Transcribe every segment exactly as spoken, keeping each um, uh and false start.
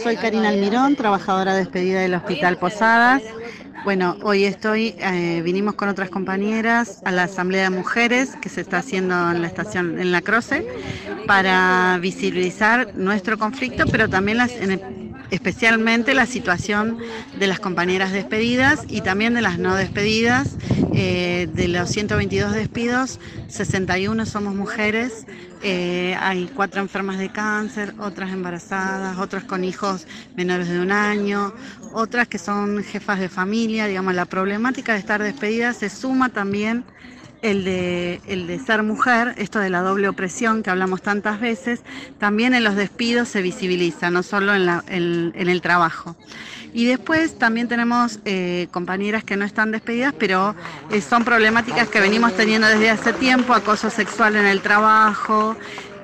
Soy Karina Almirón, trabajadora despedida del Hospital Posadas. Bueno, hoy estoy, eh, vinimos con otras compañeras a la Asamblea de Mujeres que se está haciendo en la estación, en la Croce, para visibilizar nuestro conflicto, pero también las, en el, especialmente la situación de las compañeras despedidas y también de las no despedidas. Eh, de los ciento veintidós despidos, sesenta y uno somos mujeres. Eh, hay cuatro enfermas de cáncer, otras embarazadas, otras con hijos menores de un año, otras que son jefas de familia. Digamos, la problemática de estar despedida se suma también el de, el de ser mujer, esto de la doble opresión que hablamos tantas veces, también en los despidos se visibiliza, no solo en, la, en, en el trabajo. Y después también tenemos eh, compañeras que no están despedidas, pero eh, son problemáticas que venimos teniendo desde hace tiempo: acoso sexual en el trabajo,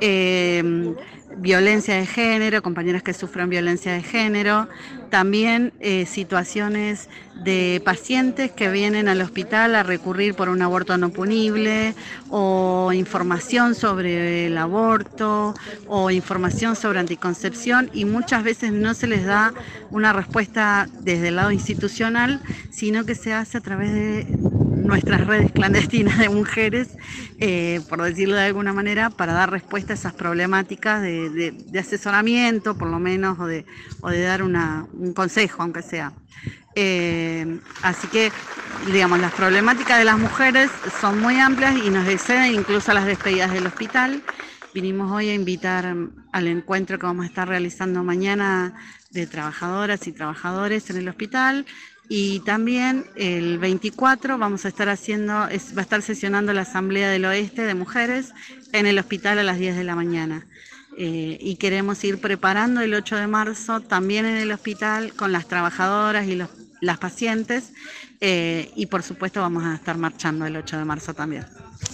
eh, violencia de género, compañeras que sufren violencia de género, también eh, situaciones de pacientes que vienen al hospital a recurrir por un aborto no punible, o información sobre el aborto, o información sobre anticoncepción, y muchas veces no se les da una respuesta desde el lado institucional, sino que se hace a través de nuestras redes clandestinas de mujeres, eh, por decirlo de alguna manera, para dar respuesta a esas problemáticas de, de, de asesoramiento, por lo menos, o de, o de dar una, un consejo, aunque sea. Eh, así que, digamos, las problemáticas de las mujeres son muy amplias y nos exceden incluso a las despedidas del hospital. Vinimos hoy a invitar al encuentro que vamos a estar realizando mañana de trabajadoras y trabajadores en el hospital. Y también el veinticuatro vamos a estar haciendo, es, va a estar sesionando la Asamblea del Oeste de Mujeres en el hospital a las diez de la mañana. Eh, y queremos ir preparando el ocho de marzo también en el hospital con las trabajadoras y los, las pacientes. Eh, y por supuesto vamos a estar marchando el ocho de marzo también.